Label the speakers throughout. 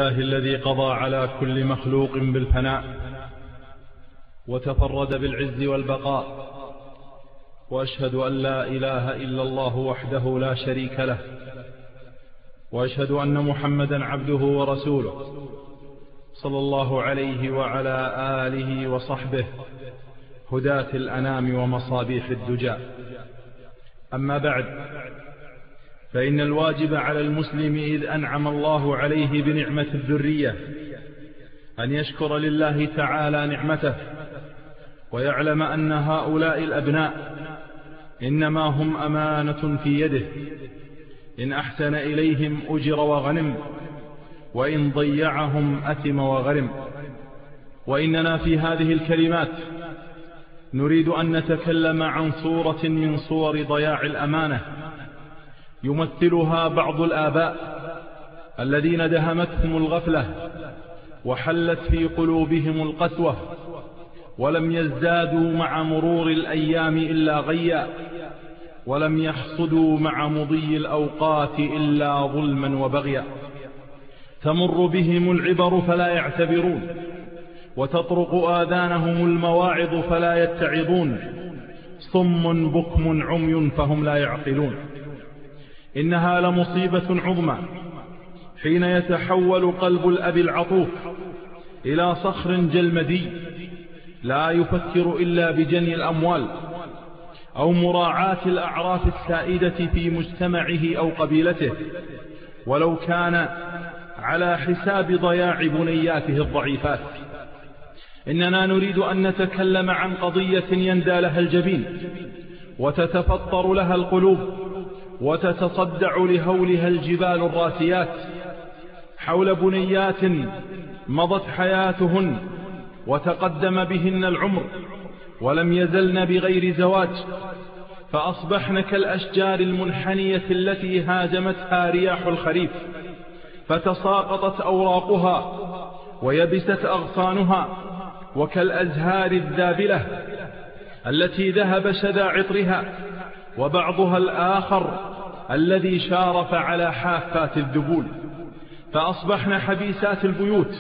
Speaker 1: الله الذي قضى على كل مخلوق بالفناء وتفرد بالعز والبقاء، وأشهد أن لا إله إلا الله وحده لا شريك له، وأشهد أن محمدا عبده ورسوله صلى الله عليه وعلى آله وصحبه هداة الأنام ومصابيح الدجى. أما بعد، فإن الواجب على المسلم إذ أنعم الله عليه بنعمة الذرية أن يشكر لله تعالى نعمته، ويعلم أن هؤلاء الأبناء إنما هم أمانة في يده، إن أحسن إليهم أجر وغنم، وإن ضيعهم أثم وغرم. وإننا في هذه الكلمات نريد أن نتكلم عن صورة من صور ضياع الأمانة يمثلها بعض الآباء الذين دهمتهم الغفلة وحلت في قلوبهم القسوة، ولم يزدادوا مع مرور الأيام إلا غيا، ولم يحصدوا مع مضي الأوقات إلا ظلما وبغيا. تمر بهم العبر فلا يعتبرون، وتطرق آذانهم المواعظ فلا يتعظون، صم بكم عمي فهم لا يعقلون. إنها لمصيبة عظمى حين يتحول قلب الأب العطوف إلى صخر جلمدي لا يفكر إلا بجني الأموال أو مراعاة الأعراف السائدة في مجتمعه أو قبيلته، ولو كان على حساب ضياع بنياته الضعيفات. إننا نريد أن نتكلم عن قضية يندى لها الجبين وتتفطر لها القلوب وتتصدع لهولها الجبال الراسيات، حول بنيات مضت حياتهن وتقدم بهن العمر ولم يزلن بغير زواج، فأصبحن كالأشجار المنحنية التي هاجمتها رياح الخريف فتساقطت أوراقها ويبست أغصانها، وكالأزهار الذابلة التي ذهب شذا عطرها وبعضها الآخر الذي شارف على حافات الذبول، فأصبحن حبيسات البيوت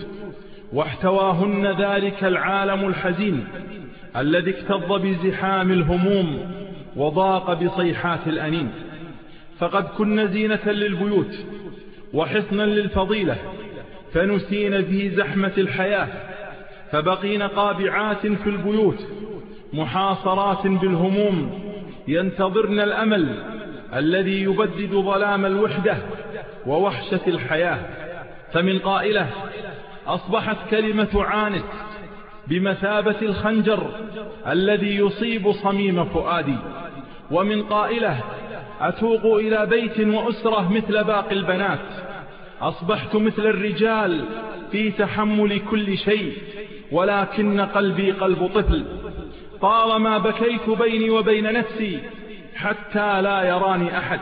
Speaker 1: واحتواهن ذلك العالم الحزين الذي اكتظ بزحام الهموم وضاق بصيحات الأنين. فقد كن زينة للبيوت وحصنا للفضيلة، فنسين في زحمة الحياة، فبقين قابعات في البيوت محاصرات بالهموم ينتظرن الأمل الذي يبدد ظلام الوحدة ووحشة الحياة. فمن قائلة أصبحت كلمة عانت بمثابة الخنجر الذي يصيب صميم فؤادي، ومن قائلة أتوق إلى بيت وأسرة مثل باقي البنات، أصبحت مثل الرجال في تحمل كل شيء، ولكن قلبي قلب طفل. طالما بكيت بيني وبين نفسي حتى لا يراني أحد.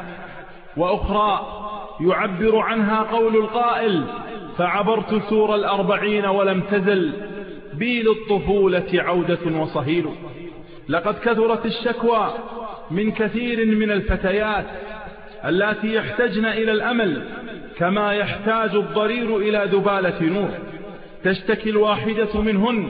Speaker 1: وأخرى يعبر عنها قول القائل فعبرت سور 40 ولم تزل بي للطفولة عودة وصهيل. لقد كثرت الشكوى من كثير من الفتيات التي يحتاجن إلى الأمل كما يحتاج الضرير إلى ذبالة نور. تشتكي الواحدة منهن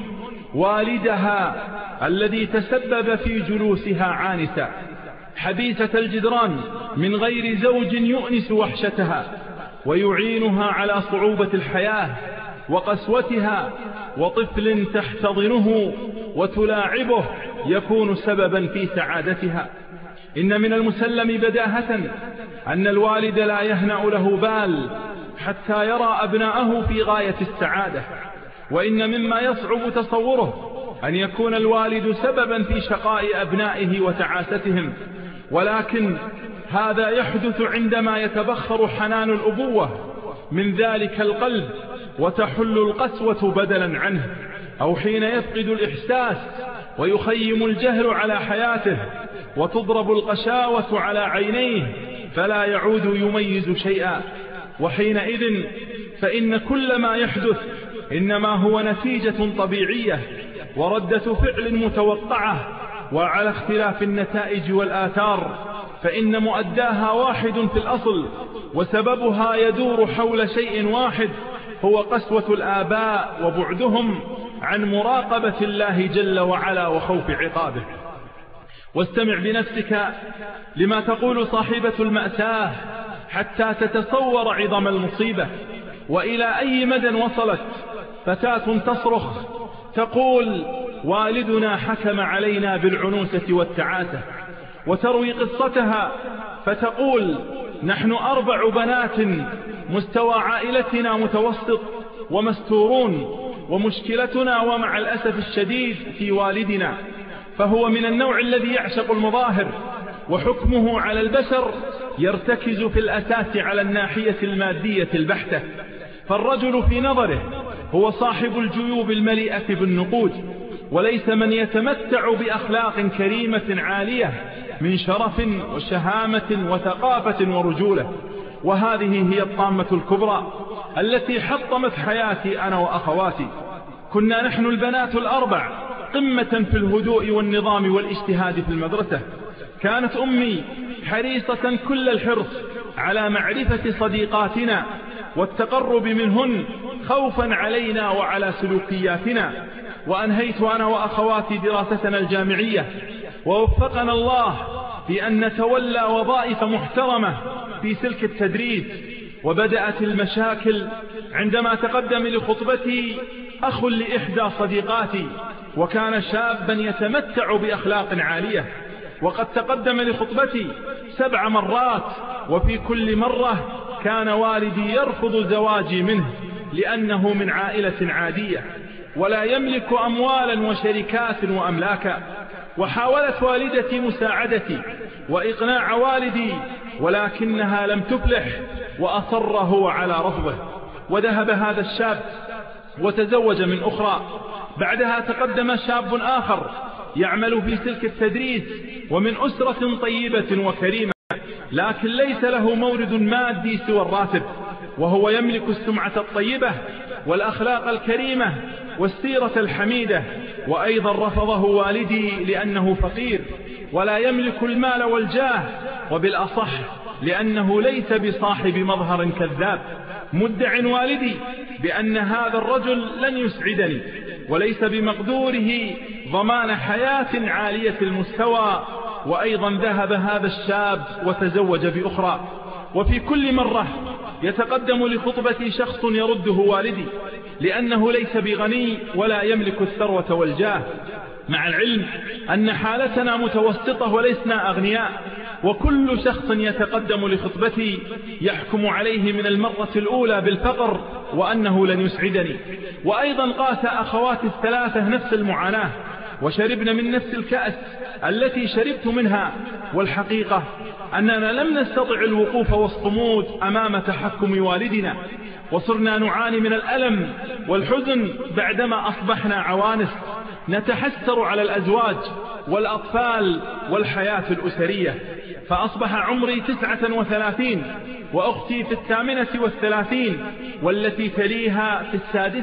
Speaker 1: والدها الذي تسبب في جلوسها عانسة حبيسة الجدران من غير زوج يؤنس وحشتها ويعينها على صعوبة الحياة وقسوتها، وطفل تحتضنه وتلاعبه يكون سببا في سعادتها. إن من المسلم بداهة أن الوالد لا يهنأ له بال حتى يرى أبناءه في غاية السعادة، وإن مما يصعب تصوره أن يكون الوالد سببا في شقاء أبنائه وتعاستهم، ولكن هذا يحدث عندما يتبخر حنان الأبوة من ذلك القلب وتحل القسوة بدلا عنه، أو حين يفقد الإحساس ويخيم الجهل على حياته وتضرب القشاوة على عينيه فلا يعود يميز شيئا. وحينئذ فإن كل ما يحدث إنما هو نتيجة طبيعية وردة فعل متوقعة، وعلى اختلاف النتائج والآثار فإن مؤداها واحد في الأصل، وسببها يدور حول شيء واحد هو قسوة الآباء وبعدهم عن مراقبة الله جل وعلا وخوف عقابه. واستمع بنفسك لما تقول صاحبة المأساة حتى تتصور عظم المصيبة، وإلى أي مدى وصلت فتاة تصرخ تقول: والدنا حكم علينا بالعنوسة والتعاسة. وتروي قصتها فتقول: نحن 4 بنات، مستوى عائلتنا متوسط ومستورون، ومشكلتنا ومع الأسف الشديد في والدنا، فهو من النوع الذي يعشق المظاهر، وحكمه على البشر يرتكز في الأساس على الناحية المادية البحتة. فالرجل في نظره هو صاحب الجيوب المليئة بالنقود، وليس من يتمتع بأخلاق كريمة عالية من شرف وشهامة وثقافة ورجولة. وهذه هي الطامة الكبرى التي حطمت حياتي أنا وأخواتي. كنا نحن البنات ال4 قمة في الهدوء والنظام والاجتهاد في المدرسة. كانت أمي حريصة كل الحرص على معرفة صديقاتنا والتقرب منهن خوفا علينا وعلى سلوكياتنا. وأنهيت أنا وأخواتي دراستنا الجامعية، ووفقنا الله بأن نتولى وظائف محترمة في سلك التدريس. وبدأت المشاكل عندما تقدم لخطبتي أخ لإحدى صديقاتي، وكان شابا يتمتع بأخلاق عالية، وقد تقدم لخطبتي 7 مرات، وفي كل مرة كان والدي يرفض زواجي منه لأنه من عائلة عادية ولا يملك أموالا وشركات وأملاكا. وحاولت والدتي مساعدتي وإقناع والدي، ولكنها لم تفلح، وأصر هو على رفضه. وذهب هذا الشاب وتزوج من أخرى. بعدها تقدم شاب آخر يعمل في سلك التدريس ومن أسرة طيبة وكريمة، لكن ليس له مورد مادي سوى الراتب، وهو يملك السمعة الطيبة والأخلاق الكريمة والسيرة الحميدة. وأيضا رفضه والدي لأنه فقير ولا يملك المال والجاه، وبالأصح لأنه ليس بصاحب مظهر كذاب. مدع والدي بأن هذا الرجل لن يسعدني، وليس بمقدوره ضمان حياة عالية المستوى. وأيضا ذهب هذا الشاب وتزوج بأخرى. وفي كل مرة يتقدم لخطبتي شخص يرده والدي لأنه ليس بغني ولا يملك الثروة والجاه، مع العلم أن حالتنا متوسطة ولسنا أغنياء. وكل شخص يتقدم لخطبتي يحكم عليه من المرة الأولى بالفقر وأنه لن يسعدني. وأيضا قاس أخواتي ال3 نفس المعاناة، وشربنا من نفس الكأس التي شربت منها. والحقيقة أننا لم نستطع الوقوف والصمود أمام تحكم والدنا، وصرنا نعاني من الألم والحزن بعدما أصبحنا عوانس نتحسر على الأزواج والأطفال والحياة الأسرية. فأصبح عمري 39 وأختي في 38 والتي تليها في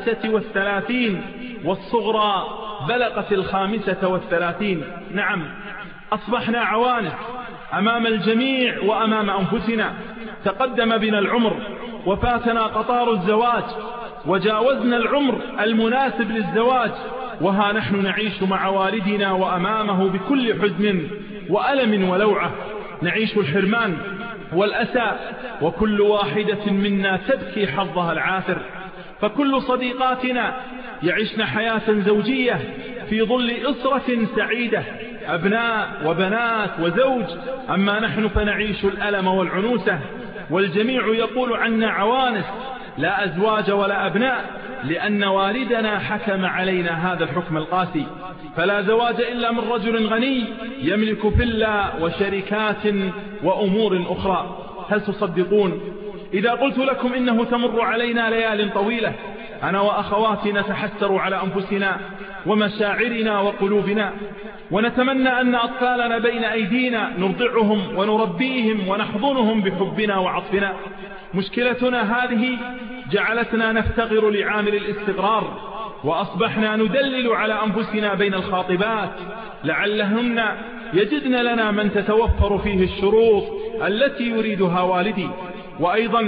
Speaker 1: 36 والصغرى بلغت 35. نعم، أصبحنا عوانس أمام الجميع وأمام أنفسنا. تقدم بنا العمر وفاتنا قطار الزواج، وجاوزنا العمر المناسب للزواج، وها نحن نعيش مع والدنا وأمامه بكل حزن وألم ولوعة. نعيش الحرمان والأسى، وكل واحدة منا تبكي حظها العاثر. فكل صديقاتنا يعيشن حياة زوجية في ظل أسرة سعيدة، أبناء وبنات وزوج، أما نحن فنعيش الألم والعنوسة، والجميع يقول عنا عوانس لا أزواج ولا أبناء، لأن والدنا حكم علينا هذا الحكم القاسي. فلا زواج إلا من رجل غني يملك فيلا وشركات وأمور أخرى. هل تصدقون إذا قلت لكم إنه تمر علينا ليال طويلة أنا وأخواتي نتحسر على أنفسنا ومشاعرنا وقلوبنا، ونتمنى أن أطفالنا بين أيدينا نرضعهم ونربيهم ونحضنهم بحبنا وعطفنا. مشكلتنا هذه جعلتنا نفتقر لعامل الاستقرار، وأصبحنا ندلل على أنفسنا بين الخاطبات لعلهن يجدن لنا من تتوفر فيه الشروط التي يريدها والدي. وأيضا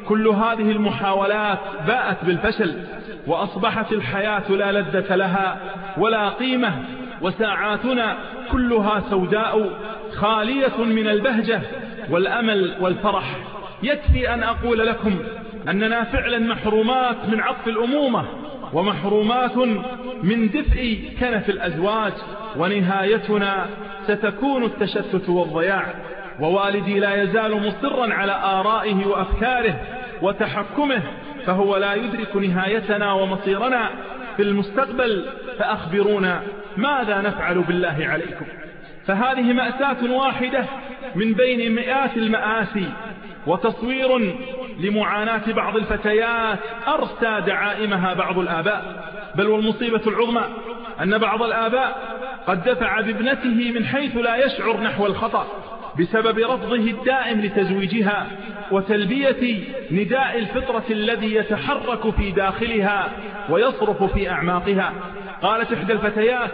Speaker 1: كل هذه المحاولات باءت بالفشل، وأصبحت الحياة لا لذة لها ولا قيمة، وساعاتنا كلها سوداء خالية من البهجة والأمل والفرح. يكفي أن أقول لكم أننا فعلا محرومات من عطف الأمومة، ومحرومات من دفء كنف الأزواج، ونهايتنا ستكون التشتت والضياع. ووالدي لا يزال مصرا على آرائه وأفكاره وتحكمه، فهو لا يدرك نهايتنا ومصيرنا في المستقبل، فأخبرونا ماذا نفعل بالله عليكم؟ فهذه مأساة واحدة من بين مئات المآسي، وتصوير لمعاناة بعض الفتيات أرسى دعائمها بعض الآباء. بل والمصيبة العظمى أن بعض الآباء قد دفع بابنته من حيث لا يشعر نحو الخطأ بسبب رفضه الدائم لتزويجها وتلبية نداء الفطرة الذي يتحرك في داخلها ويصرف في أعماقها. قالت إحدى الفتيات: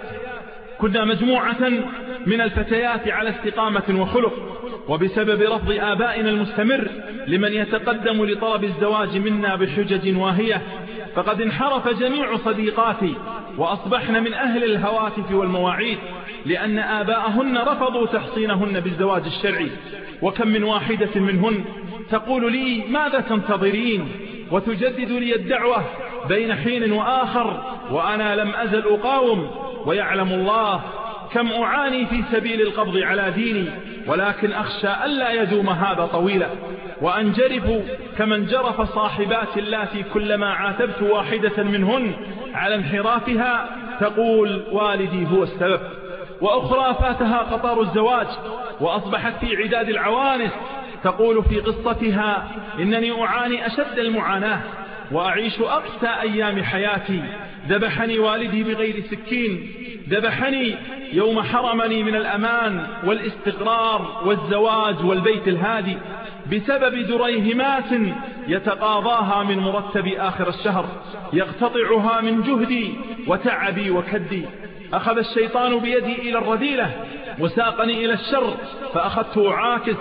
Speaker 1: كنا مجموعة من الفتيات على استقامة وخلق، وبسبب رفض آبائنا المستمر لمن يتقدم لطلب الزواج منا بحجج واهية، فقد انحرف جميع صديقاتي وأصبحن من أهل الهواتف والمواعيد، لأن آباءهن رفضوا تحصينهن بالزواج الشرعي. وكم من واحدة منهن تقول لي: ماذا تنتظرين؟ وتجدد لي الدعوة بين حين وآخر، وأنا لم أزل أقاوم. ويعلم الله كم أعاني في سبيل القبض على ديني، ولكن أخشى ألا يدوم هذا طويلا، وأنجرف كما انجرف صاحبات اللاتي كلما عاتبت واحدة منهن على انحرافها تقول: والدي هو السبب. وأخرى فاتها قطار الزواج وأصبحت في عداد العوانس، تقول في قصتها: إنني أعاني أشد المعاناة وأعيش أقسى أيام حياتي. ذبحني والدي بغير سكين، ذبحني يوم حرمني من الأمان والاستقرار والزواج والبيت الهادي بسبب دريهمات يتقاضاها من مرتب آخر الشهر، يقتطعها من جهدي وتعبي وكدي. أخذ الشيطان بيدي إلى الرذيلة وساقني إلى الشر، فأخذت أعاكس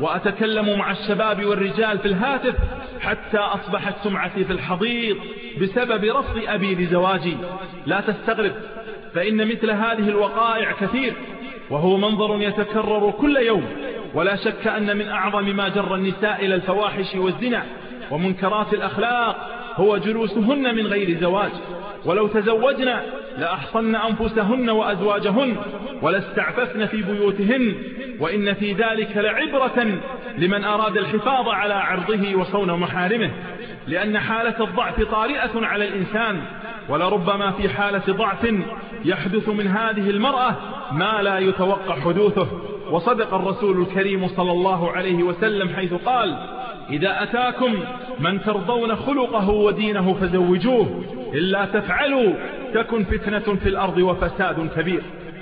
Speaker 1: وأتكلم مع الشباب والرجال في الهاتف، حتى أصبحت سمعتي في الحضيض بسبب رفض أبي لزواجي. لا تستغرب، فإن مثل هذه الوقائع كثير، وهو منظر يتكرر كل يوم. ولا شك أن من أعظم ما جر النساء إلى الفواحش والزنا ومنكرات الأخلاق هو جلوسهن من غير زواج، ولو تزوجن لأحصن أنفسهن وأزواجهن ولاستعففن في بيوتهن، وإن في ذلك لعبرة لمن أراد الحفاظ على عرضه وصون محارمه، لأن حالة الضعف طارئة على الإنسان، ولربما في حالة ضعف يحدث من هذه المرأة ما لا يتوقع حدوثه. وصدق الرسول الكريم صلى الله عليه وسلم حيث قال: إذا أتاكم من ترضون خلقه ودينه فزوجوه، إلا تفعلوا تكن فتنة في الأرض وفساد كبير.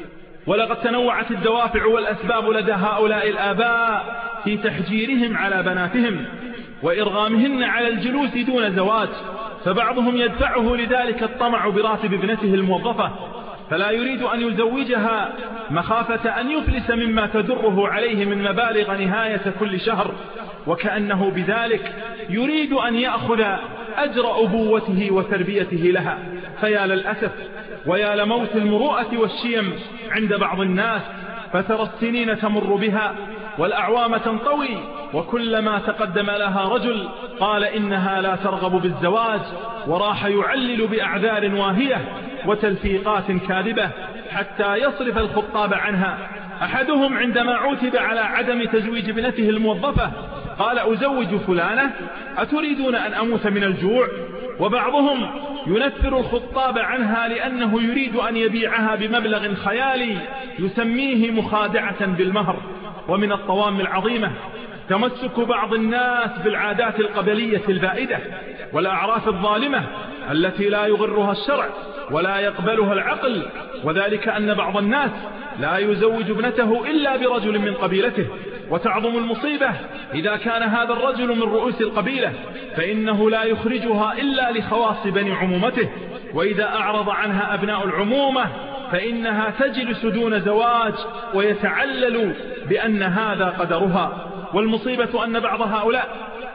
Speaker 1: ولقد تنوعت الدوافع والأسباب لدى هؤلاء الآباء في تحجيرهم على بناتهم وإرغامهن على الجلوس دون زواج، فبعضهم يدفعه لذلك الطمع براتب ابنته الموظفة، فلا يريد أن يزوجها مخافة أن يفلس مما تدره عليه من مبالغ نهاية كل شهر، وكأنه بذلك يريد أن يأخذ أجر أبوته وتربيته لها. فيا للأسف ويا لموت المروءة والشيم عند بعض الناس، فترى السنين تمر بها والأعوام تنطوي، وكلما تقدم لها رجل قال إنها لا ترغب بالزواج، وراح يعلل بأعذار واهية وتلفيقات كاذبة حتى يصرف الخطاب عنها. أحدهم عندما عوتب على عدم تزويج ابنته الموظفة قال: أزوج فلانة؟ أتريدون أن أموت من الجوع؟ وبعضهم ينفر الخطاب عنها لأنه يريد أن يبيعها بمبلغ خيالي يسميه مخادعة بالمهر. ومن الطوام العظيمة تمسك بعض الناس بالعادات القبلية البائدة والأعراف الظالمة التي لا يغرها الشرع ولا يقبلها العقل، وذلك أن بعض الناس لا يزوج ابنته إلا برجل من قبيلته، وتعظم المصيبة إذا كان هذا الرجل من رؤوس القبيلة، فإنه لا يخرجها إلا لخواص بني عمومته، وإذا أعرض عنها أبناء العمومة فإنها تجلس دون زواج ويتعلل بأن هذا قدرها. والمصيبة أن بعض هؤلاء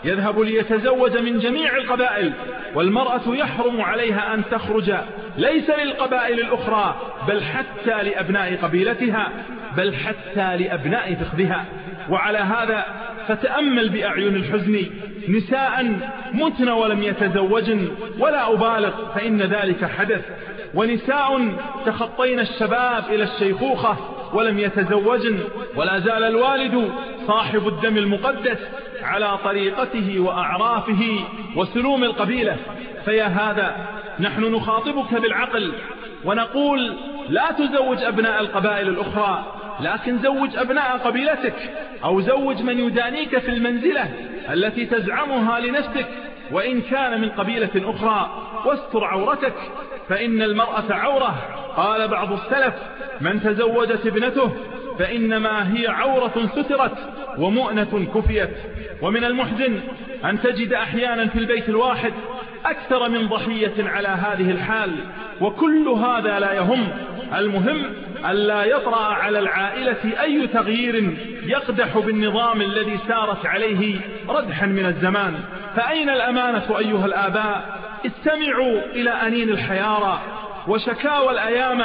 Speaker 1: يذهب ليتزوج من جميع القبائل، والمرأة يحرم عليها أن تخرج ليس للقبائل الأخرى بل حتى لأبناء قبيلتها، بل حتى لأبناء فخذها. وعلى هذا فتأمل بأعين الحزن نساء متن ولم يتزوجن، ولا أبالغ فإن ذلك حدث، ونساء تخطين الشباب إلى الشيخوخة ولم يتزوجن، ولا زال الوالد صاحب الدم المقدس على طريقته وأعرافه وسلوم القبيلة. فيا هذا نحن نخاطبك بالعقل ونقول لا تزوج أبناء القبائل الأخرى، لكن زوج أبناء قبيلتك، أو زوج من يدانيك في المنزلة التي تزعمها لنفسك وإن كان من قبيلة أخرى، واستر عورتك، فإن المرأة عورة. قال بعض السلف: من تزوجت ابنته فإنما هي عورة سترت ومؤنة كفيت. ومن المحزن أن تجد أحيانا في البيت الواحد أكثر من ضحية على هذه الحال، وكل هذا لا يهم. المهم ألا يطرأ على العائلة أي تغيير يقدح بالنظام الذي سارت عليه ردحا من الزمان. فأين الأمانة أيها الآباء؟ استمعوا إلى أنين الحيارى وشكاوى الأيام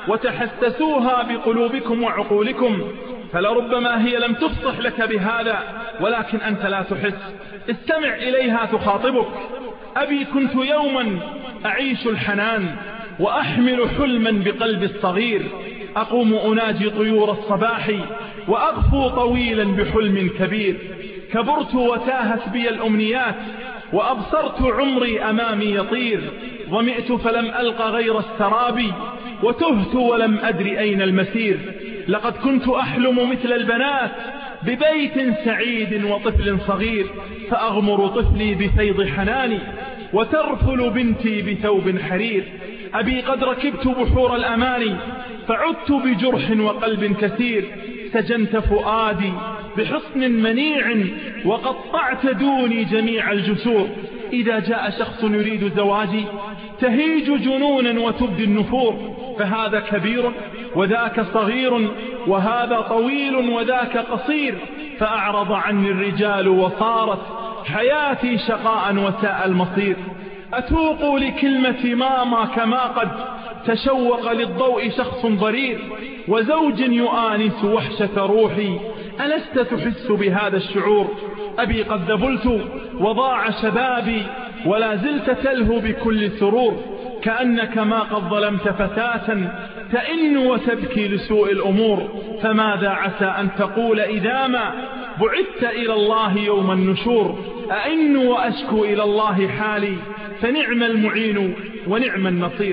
Speaker 1: وتحسسوها بقلوبكم وعقولكم، فلربما هي لم تفصح لك بهذا ولكن أنت لا تحس. استمع إليها تخاطبك: أبي كنت يوما أعيش الحنان وأحمل حلما بقلب الصغير، أقوم أناجي طيور الصباح وأغفو طويلا بحلم كبير، كبرت وتاهت بي الأمنيات وأبصرت عمري أمامي يطير، ظمئت فلم ألق غير السراب وتهت ولم أدر أين المسير، لقد كنت أحلم مثل البنات ببيت سعيد وطفل صغير، فأغمر طفلي بفيض حناني وترفل بنتي بثوب حرير، أبي قد ركبت بحور الأماني فعدت بجرح وقلب كثير، سجنت فؤادي بحصن منيع وقطعت دوني جميع الجسور، إذا جاء شخص يريد زواجي تهيج جنونا وتبدي النفور، فهذا كبير وذاك صغير وهذا طويل وذاك قصير، فأعرض عني الرجال وصارت حياتي شقاء وساء المصير، أتوق لكلمة ماما كما قد تشوق للضوء شخص ضرير، وزوج يؤانس وحشة روحي، ألست تحس بهذا الشعور؟ أبي قد ذبلت وضاع شبابي ولا زلت تلهو بكل سرور، كأنك ما قد ظلمت فتاة تئن وتبكي لسوء الأمور، فماذا عسى أن تقول إذا ما بعثت إلى الله يوم النشور، أئن وأشكو إلى الله حالي فنعم المعين ونعم النصير.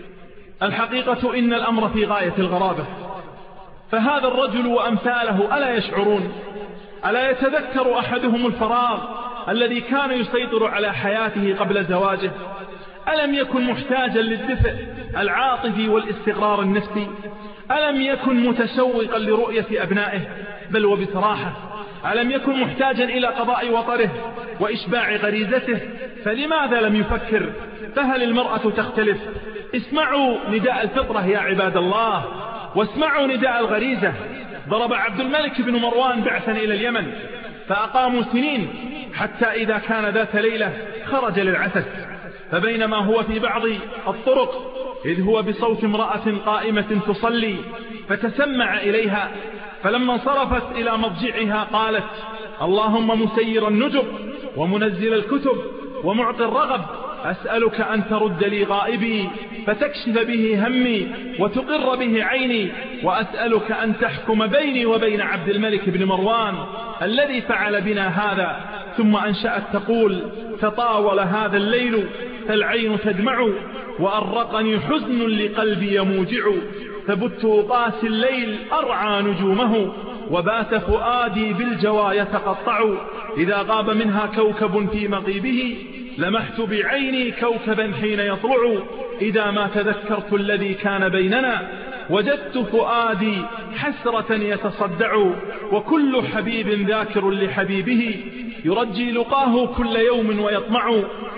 Speaker 1: الحقيقة إن الأمر في غاية الغرابة، فهذا الرجل وأمثاله ألا يشعرون؟ ألا يتذكر أحدهم الفراغ الذي كان يسيطر على حياته قبل زواجه؟ ألم يكن محتاجا للدفء العاطفي والاستقرار النفسي؟ ألم يكن متشوقا لرؤية أبنائه؟ بل وبصراحة ألم يكن محتاجا إلى قضاء وطره وإشباع غريزته؟ فلماذا لم يفكر؟ فهل المرأة تختلف؟ اسمعوا نداء الفطرة يا عباد الله، واسمعوا نداء الغريزة. ضرب عبد الملك بن مروان بعثا إلى اليمن فأقاموا سنين، حتى إذا كان ذات ليلة خرج للعسس، فبينما هو في بعض الطرق إذ هو بصوت امرأة قائمة تصلي، فتسمع إليها، فلما انصرفت إلى مضجعها قالت: اللهم مسير النجب ومنزل الكتب ومعطي الرغب، أسألك أن ترد لي غائبي فتكشف به همي وتقر به عيني، وأسألك أن تحكم بيني وبين عبد الملك بن مروان الذي فعل بنا هذا. ثم أنشأت تقول: تطاول هذا الليل فالعين تدمع، وأرقني حزن لقلبي يموجع، فبت أقاسي الليل أرعى نجومه، وبات فؤادي بالجوى يتقطع، إذا غاب منها كوكب في مغيبه لمحت بعيني كوكبا حين يطلع، إذا ما تذكرت الذي كان بيننا وجدت فؤادي حسرة يتصدع، وكل حبيب ذاكر لحبيبه يرجي لقاه كل يوم ويطمع،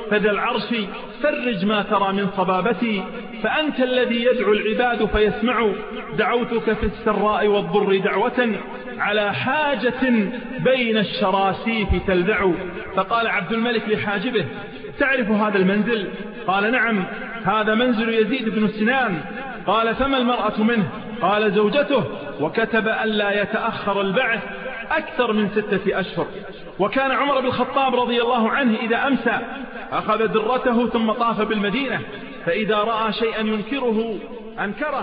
Speaker 1: فذا العرش فرج ما ترى من صبابتي، فأنت الذي يدعو العباد فيسمع، دعوتك في السراء والضر دعوة، على حاجة بين الشراسيف تلذع. فقال عبد الملك لحاجبه: تعرف هذا المنزل؟ قال: نعم، هذا منزل يزيد بن سنان. قال: فما المرأة منه؟ قال: زوجته، وكتب ألا يتأخر البعث أكثر من 6 أشهر. وكان عمر بن الخطاب رضي الله عنه إذا أمسى أخذ درته ثم طاف بالمدينة، فإذا رأى شيئا ينكره أنكره.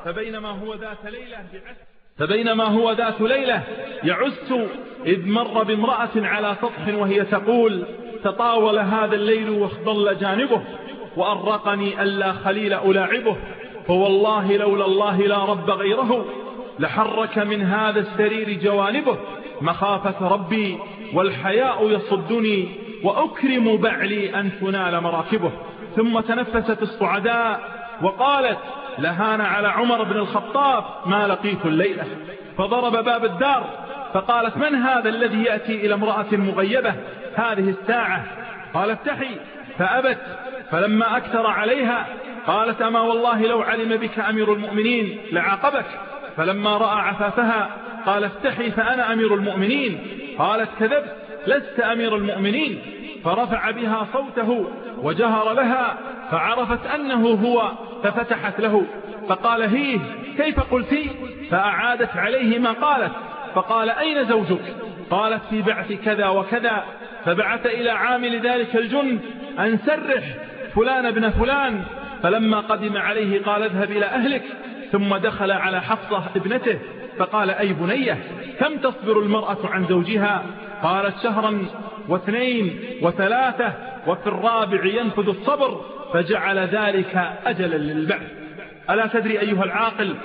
Speaker 1: فبينما هو ذات ليلة يعس إذ مر بامرأة على سطح وهي تقول: تطاول هذا الليل واخضل جانبه، وأرقني ألا خليل ألاعبه، فوالله لولا الله لا رب غيره، لحرك من هذا السرير جوانبه، مخافة ربي والحياء يصدني، وأكرم بعلي أن تنال مراكبه. ثم تنفست الصعداء وقالت: لهان على عمر بن الخطاب ما لقيت الليلة. فضرب باب الدار فقالت: من هذا الذي يأتي إلى امرأة مغيبة هذه الساعة؟ قال: افتحي. فأبت. فلما أكثر عليها قالت: أما والله لو علم بك أمير المؤمنين لعاقبك. فلما رأى عفافها قال: افتحي فأنا أمير المؤمنين. قالت: كذبت، لست أمير المؤمنين. فرفع بها صوته وجهر لها فعرفت أنه هو، ففتحت له فقال: هيه، كيف قلتي؟ فأعادت عليه ما قالت. فقال: أين زوجك؟ قالت: في بعث كذا وكذا. فبعث إلى عامل ذلك الجند أن سرح فلان ابن فلان. فلما قدم عليه قال: اذهب إلى أهلك. ثم دخل على حفصة ابنته فقال: أي بنية، كم تصبر المرأة عن زوجها؟ قالت: 1 2 و3 وفي الرابع ينفذ الصبر. فجعل ذلك أجلا للبعث. ألا تدري أيها العاقل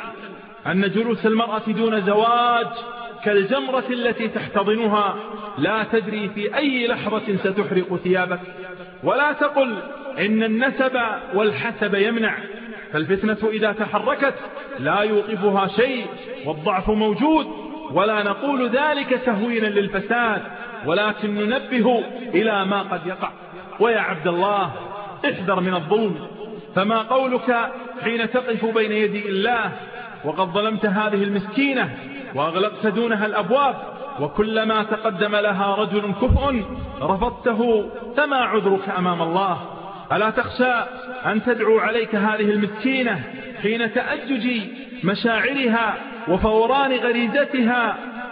Speaker 1: أن جلوس المرأة دون زواج كالجمرة التي تحتضنها، لا تدري في أي لحظة ستحرق ثيابك. ولا تقل إن النسب والحسب يمنع، فالفتنة إذا تحركت لا يوقفها شيء، والضعف موجود. ولا نقول ذلك تهوينا للفساد، ولكن ننبه إلى ما قد يقع. ويا عبد الله، احذر من الظلم، فما قولك حين تقف بين يدي الله وقد ظلمت هذه المسكينة وأغلقت دونها الأبواب، وكلما تقدم لها رجل كفء رفضته، فما عذرك أمام الله؟ ألا تخشى أن تدعو عليك هذه المسكينة حين تأجج مشاعرها وفوران غريزتها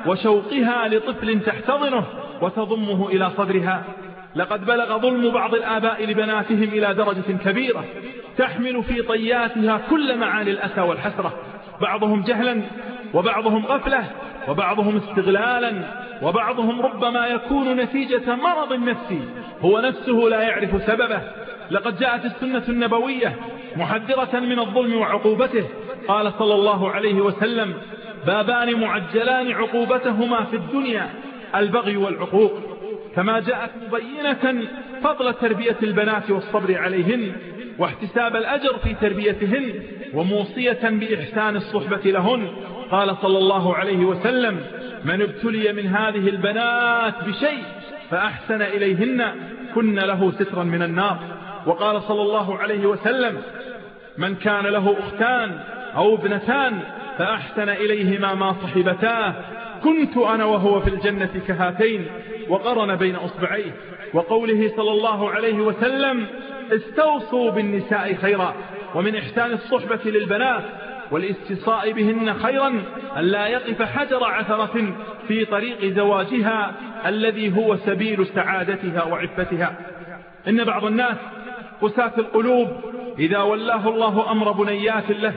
Speaker 1: وشوقها لطفل تحتضنه وتضمه إلى صدرها؟ لقد بلغ ظلم بعض الآباء لبناتهم إلى درجة كبيرة تحمل في طياتها كل معاني الأسى والحسرة، بعضهم جهلا، وبعضهم غفلة، وبعضهم استغلالا، وبعضهم ربما يكون نتيجة مرض نفسي هو نفسه لا يعرف سببه. لقد جاءت السنة النبوية محذرة من الظلم وعقوبته. قال صلى الله عليه وسلم: بابان معجلان عقوبتهما في الدنيا، البغي والعقوق. كما جاءت مبينة فضل تربية البنات والصبر عليهن واحتساب الأجر في تربيتهن، وموصية بإحسان الصحبة لهن. قال صلى الله عليه وسلم: من ابتلي من هذه البنات بشيء فأحسن إليهن كن له سترا من النار. وقال صلى الله عليه وسلم: من كان له أختان أو ابنتان فأحسن إليهما ما صحبتاه كنت أنا وهو في الجنة كهاتين، وقرن بين أصبعيه. وقوله صلى الله عليه وسلم: استوصوا بالنساء خيرا. ومن إحسان الصحبة للبنات والاستيصاء بهن خيرا أن لا يقف حجر عثرة في طريق زواجها الذي هو سبيل سعادتها وعفتها. إن بعض الناس قساة القلوب إذا ولاه الله أمر بنيات له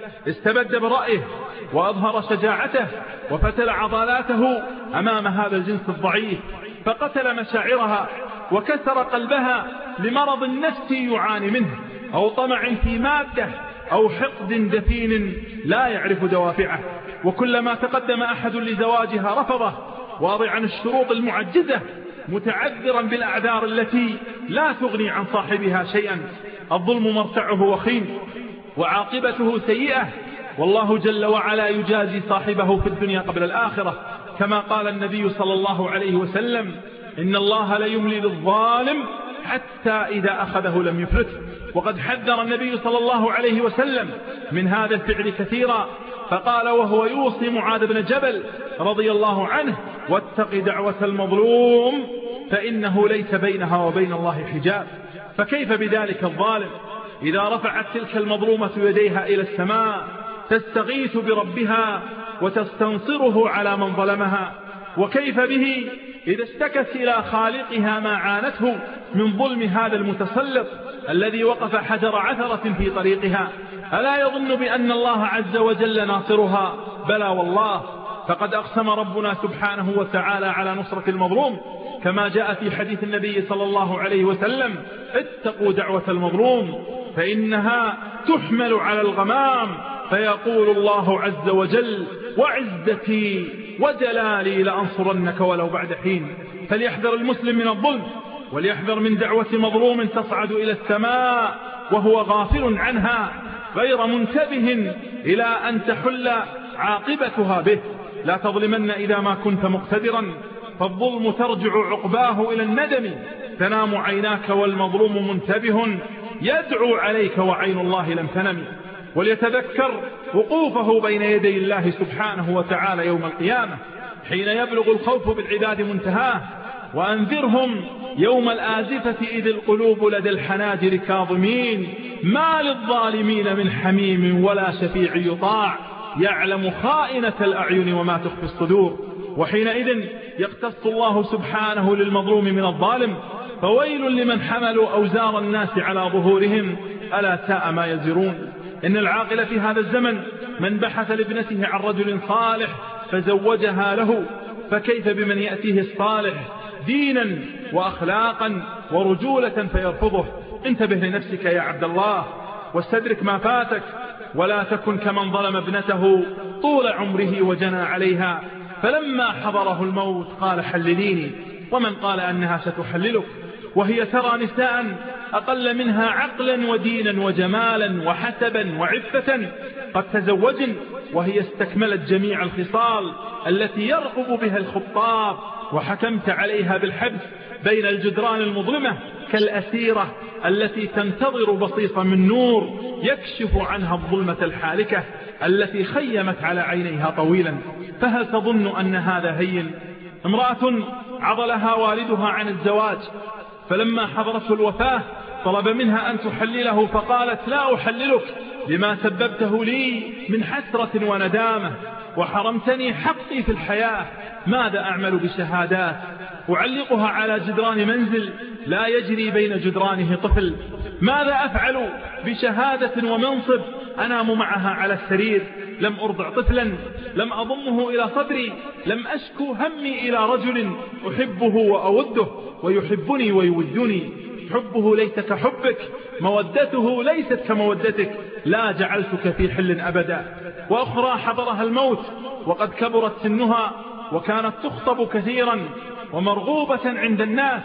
Speaker 1: استبد برأيه وأظهر شجاعته وفتل عضلاته أمام هذا الجنس الضعيف، فقتل مشاعرها وكسر قلبها لمرض نفسي يعاني منه، أو طمع في مادة، أو حقد دفين لا يعرف دوافعه. وكلما تقدم أحد لزواجها رفضه واضعا الشروط المعجزة متعذرا بالأعذار التي لا تغني عن صاحبها شيئا. الظلم مرتعه وخيم وعاقبته سيئة، والله جل وعلا يجازي صاحبه في الدنيا قبل الآخرة، كما قال النبي صلى الله عليه وسلم: إن الله لا يملي للظالم حتى إذا أخذه لم يفلته. وقد حذر النبي صلى الله عليه وسلم من هذا الفعل كثيرا، فقال وهو يوصي معاذ بن جبل رضي الله عنه: واتق دعوة المظلوم فإنه ليس بينها وبين الله حجاب. فكيف بذلك الظالم إذا رفعت تلك المظلومة يديها إلى السماء تستغيث بربها وتستنصره على من ظلمها؟ وكيف به إذا اشتكت إلى خالقها ما عانته من ظلم هذا المتسلط الذي وقف حجر عثرة في طريقها؟ ألا يظن بأن الله عز وجل ناصرها؟ بلى والله، فقد أقسم ربنا سبحانه وتعالى على نصرة المظلوم كما جاء في حديث النبي صلى الله عليه وسلم: اتقوا دعوة المظلوم فإنها تحمل على الغمام فيقول الله عز وجل: وعزتي وجلالي لأنصرنك ولو بعد حين. فليحذر المسلم من الظلم، وليحذر من دعوة مظلوم تصعد إلى السماء وهو غافل عنها غير منتبه إلى أن تحل عاقبتها به. لا تظلمن إذا ما كنت مقتدرا، فالظلم ترجع عقباه إلى الندم. تنام عيناك والمظلوم منتبه يدعو عليك وعين الله لم تنم. وليتذكر وقوفه بين يدي الله سبحانه وتعالى يوم القيامة حين يبلغ الخوف بالعباد منتهاه. وأنذرهم يوم الآزفة إذ القلوب لدى الحناجر كاظمين ما للظالمين من حميم ولا شفيع يطاع يعلم خائنة الأعين وما تخفي الصدور. وحينئذ يقتص الله سبحانه للمظلوم من الظالم: فويل لمن حملوا أوزار الناس على ظهورهم ألا ساء ما يزرون. إن العاقل في هذا الزمن من بحث لابنته عن رجل صالح فزوجها له، فكيف بمن يأتيه الصالح دينا وأخلاقا ورجولة فيرفضه؟ انتبه لنفسك يا عبد الله واستدرك ما فاتك، ولا تكن كمن ظلم ابنته طول عمره وجنى عليها فلما حضره الموت قال حلليني، ومن قال أنها ستحللك وهي ترى نساء أقل منها عقلا ودينا وجمالا وحسبا وعفة قد تزوجن وهي استكملت جميع الخصال التي يرغب بها الخطاب، وحكمت عليها بالحبس بين الجدران المظلمة كالأسيرة التي تنتظر بصيصا من نور يكشف عنها الظلمة الحالكة التي خيمت على عينيها طويلا. فهل تظن أن هذا هين؟ امرأة عضلها والدها عن الزواج، فلما حضرته الوفاة طلب منها أن تحلله فقالت: لا أحللك لما سببته لي من حسرة وندامة، وحرمتني حقي في الحياة. ماذا أعمل بشهادات أعلقها على جدران منزل لا يجري بين جدرانه طفل؟ ماذا أفعل بشهادة ومنصب أنام معها على السرير؟ لم أرضع طفلا، لم أضمه إلى صدري، لم أشكو همي إلى رجل أحبه وأوده ويحبني ويودني. حبه ليس كحبك، مودته ليست كمودتك، لا جعلتك في حل أبدا. وأخرى حضرها الموت وقد كبرت سنها وكانت تخطب كثيرا ومرغوبة عند الناس،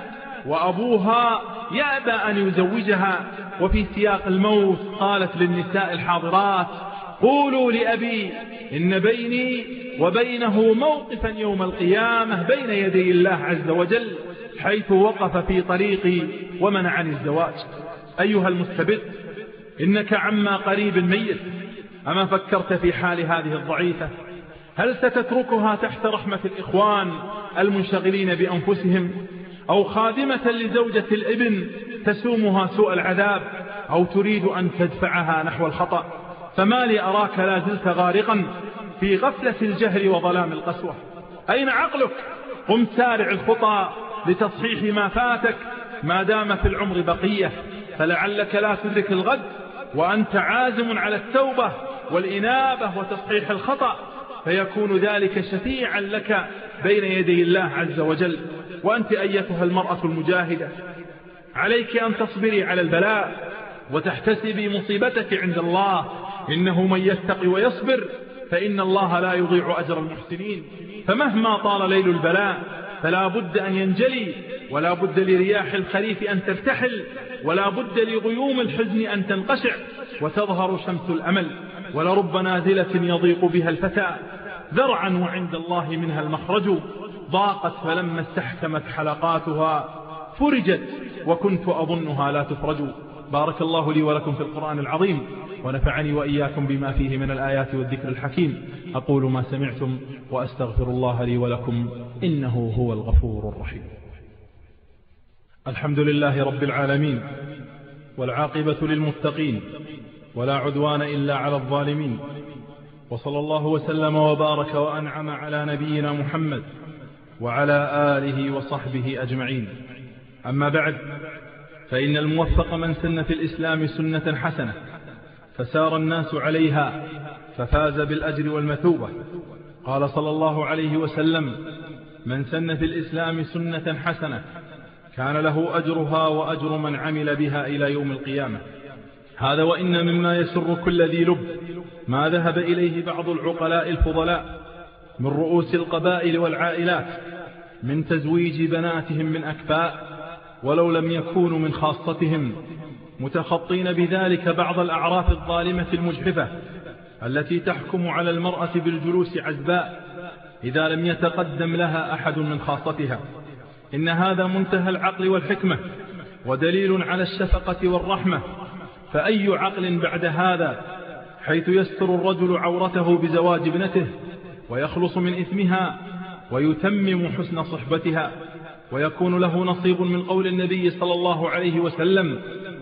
Speaker 1: وأبوها يأبى أن يزوجها. وفي سياق الموت قالت للنساء الحاضرات: قولوا لأبي إن بيني وبينه موقفا يوم القيامة بين يدي الله عز وجل حيث وقف في طريقي ومنعني الزواج. أيها المستبد، إنك عما قريب ميت. أما فكرت في حال هذه الضعيفة؟ هل ستتركها تحت رحمة الإخوان المنشغلين بأنفسهم، أو خادمة لزوجة الابن تسومها سوء العذاب، أو تريد أن تدفعها نحو الخطأ؟ فما لي أراك لا زلت غارقا في غفلة الجهل وظلام القسوة. أين عقلك؟ قم سارع الخطى لتصحيح ما فاتك ما دام في العمر بقية، فلعلك لا تدرك الغد وأنت عازم على التوبة والإنابة وتصحيح الخطأ، فيكون ذلك شفيعا لك بين يدي الله عز وجل. وأنت أيتها المرأة المجاهدة عليك أن تصبري على البلاء وتحتسبي مصيبتك عند الله، إنه من يتقي ويصبر فإن الله لا يضيع أجر المحسنين. فمهما طال ليل البلاء فلا بد أن ينجلي، ولا بد لرياح الخريف أن ترتحل، ولا بد لغيوم الحزن أن تنقشع وتظهر شمس الأمل. ولرب نازلة يضيق بها الفتى ذرعا وعند الله منها المخرج، ضاقت فلما استحكمت حلقاتها فرجت وكنت أظنها لا تفرج. بارك الله لي ولكم في القرآن العظيم، ونفعني وإياكم بما فيه من الآيات والذكر الحكيم. أقول ما سمعتم وأستغفر الله لي ولكم، إنه هو الغفور الرحيم. الحمد لله رب العالمين، والعاقبة للمتقين، ولا عدوان إلا على الظالمين، وصلى الله وسلم وبارك وأنعم على نبينا محمد وعلى آله وصحبه أجمعين. أما بعد، فإن الموفق من سن في الإسلام سنة حسنة فسار الناس عليها ففاز بالأجر والمثوبة. قال صلى الله عليه وسلم: من سن في الإسلام سنة حسنة كان له أجرها وأجر من عمل بها إلى يوم القيامة. هذا وإن مما يسر كل ذي لب ما ذهب إليه بعض العقلاء الفضلاء من رؤوس القبائل والعائلات من تزويج بناتهم من أكفاء ولو لم يكونوا من خاصتهم، متخطين بذلك بعض الأعراف الظالمة المجحفة التي تحكم على المرأة بالجلوس عزباء إذا لم يتقدم لها أحد من خاصتها. إن هذا منتهى العقل والحكمة ودليل على الشفقة والرحمة، فأي عقل بعد هذا حيث يستر الرجل عورته بزواج ابنته ويخلص من إثمها ويتمم حسن صحبتها، ويكون له نصيب من قول النبي صلى الله عليه وسلم: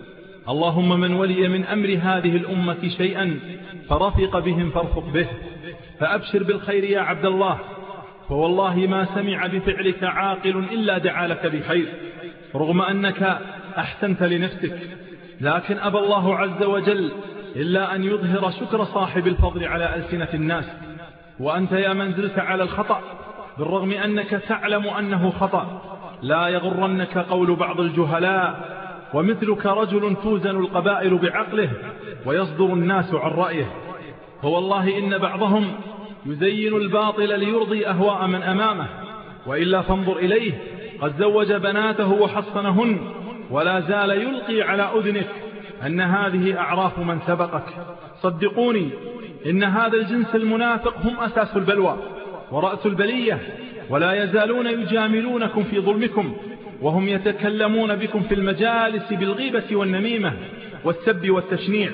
Speaker 1: اللهم من ولي من أمر هذه الأمة شيئا فرفق بهم فارفق به. فأبشر بالخير يا عبد الله، فوالله ما سمع بفعلك عاقل إلا دعا لك بخير، رغم أنك أحسنت لنفسك، لكن أبى الله عز وجل إلا أن يظهر شكر صاحب الفضل على ألسنة الناس. وأنت يا من زلت على الخطأ بالرغم أنك تعلم أنه خطأ، لا يغرنك قول بعض الجهلاء، ومثلك رجل توزن القبائل بعقله ويصدر الناس عن رأيه. فوالله إن بعضهم يزين الباطل ليرضي أهواء من أمامه، وإلا فانظر إليه قد زوج بناته وحصنهن ولا زال يلقي على أذنك أن هذه أعراف من سبقك. صدقوني إن هذا الجنس المنافق هم أساس البلوى ورأس البلية، ولا يزالون يجاملونكم في ظلمكم، وهم يتكلمون بكم في المجالس بالغيبة والنميمة والسب والتشنيع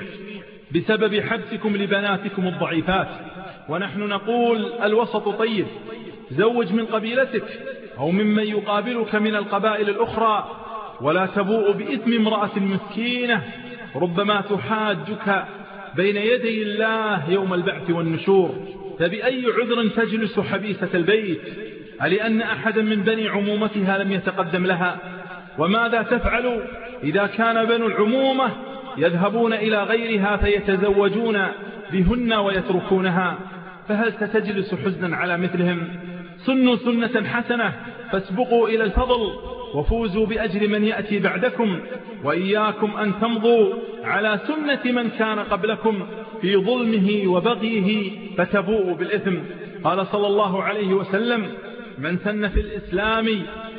Speaker 1: بسبب حبسكم لبناتكم الضعيفات. ونحن نقول الوسط طيب، زوج من قبيلتك أو ممن يقابلك من القبائل الأخرى، ولا تبوء بإثم امرأة مسكينة ربما تحاجك بين يدي الله يوم البعث والنشور. فبأي عذر تجلس حبيسة البيت؟ ألأن أحدا من بني عمومتها لم يتقدم لها؟ وماذا تفعل إذا كان بنو العمومة يذهبون إلى غيرها فيتزوجون بهن ويتركونها؟ فهل ستجلس حزنا على مثلهم؟ سنوا سنة حسنة فاسبقوا إلى الفضل وفوزوا بأجر من يأتي بعدكم، وإياكم أن تمضوا على سنة من كان قبلكم في ظلمه وبغيه فتبوءوا بالإثم. قال صلى الله عليه وسلم: من سن في الإسلام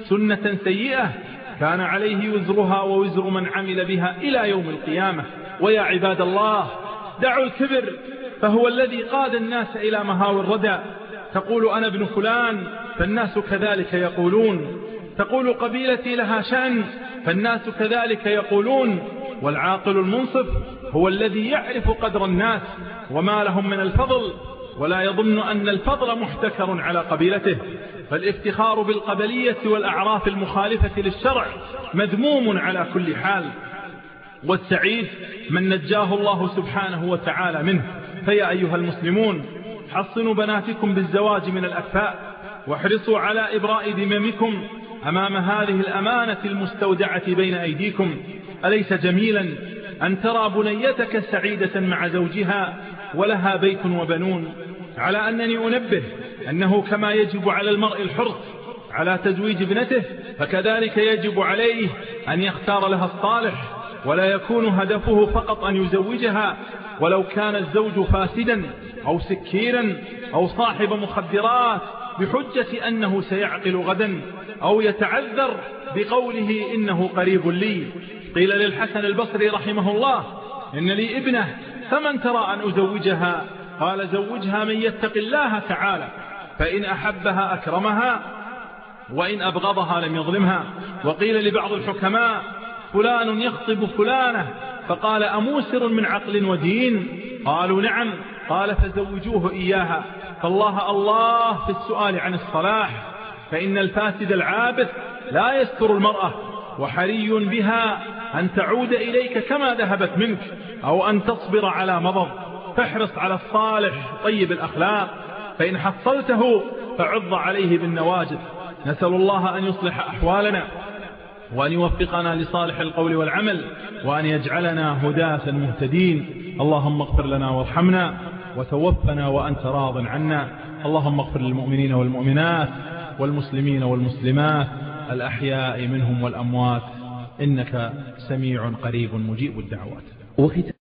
Speaker 1: سنة سيئة كان عليه وزرها ووزر من عمل بها إلى يوم القيامة. ويا عباد الله، دعوا الكبر فهو الذي قاد الناس إلى مهاوي الردى. تقول أنا ابن فلان فالناس كذلك يقولون، تقول قبيلتي لها شأن فالناس كذلك يقولون. والعاقل المنصف هو الذي يعرف قدر الناس وما لهم من الفضل، ولا يظن أن الفضل محتكر على قبيلته. فالافتخار بالقبلية والأعراف المخالفة للشرع مذموم على كل حال، والسعيد من نجاه الله سبحانه وتعالى منه. فيا أيها المسلمون، حصنوا بناتكم بالزواج من الأكفاء، واحرصوا على إبراء ذممكم أمام هذه الأمانة المستودعة بين أيديكم. أليس جميلا أن ترى بنيتك سعيدة مع زوجها ولها بيت وبنون؟ على أنني أنبه أنه كما يجب على المرء الحرص على تزويج ابنته، فكذلك يجب عليه أن يختار لها الصالح، ولا يكون هدفه فقط أن يزوجها ولو كان الزوج فاسدا أو سكيرا أو صاحب مخدرات بحجة أنه سيعقل غدا، أو يتعذر بقوله إنه قريب لي. قيل للحسن البصري رحمه الله: إن لي ابنة فمن ترى أن أزوجها؟ قال: زوجها من يتق الله تعالى، فإن أحبها أكرمها وإن أبغضها لم يظلمها. وقيل لبعض الحكماء: فلان يخطب فلانة، فقال: أموسر من عقل ودين؟ قالوا: نعم. قال: فزوجوه إياها، فالله الله في السؤال عن الصلاح، فإن الفاسد العابث لا يستر المرأة، وحري بها أن تعود إليك كما ذهبت منك، أو أن تصبر على مضض. فاحرص على الصالح طيب الأخلاق، فإن حصلته فعض عليه بالنواجذ. نسأل الله أن يصلح أحوالنا، وأن يوفقنا لصالح القول والعمل، وأن يجعلنا هداة مهتدين. اللهم اغفر لنا وارحمنا، وتوفنا وأنت راض عنا. اللهم اغفر للمؤمنين والمؤمنات، والمسلمين والمسلمات، الأحياء منهم والأموات، إنك سميع قريب مجيب الدعوات.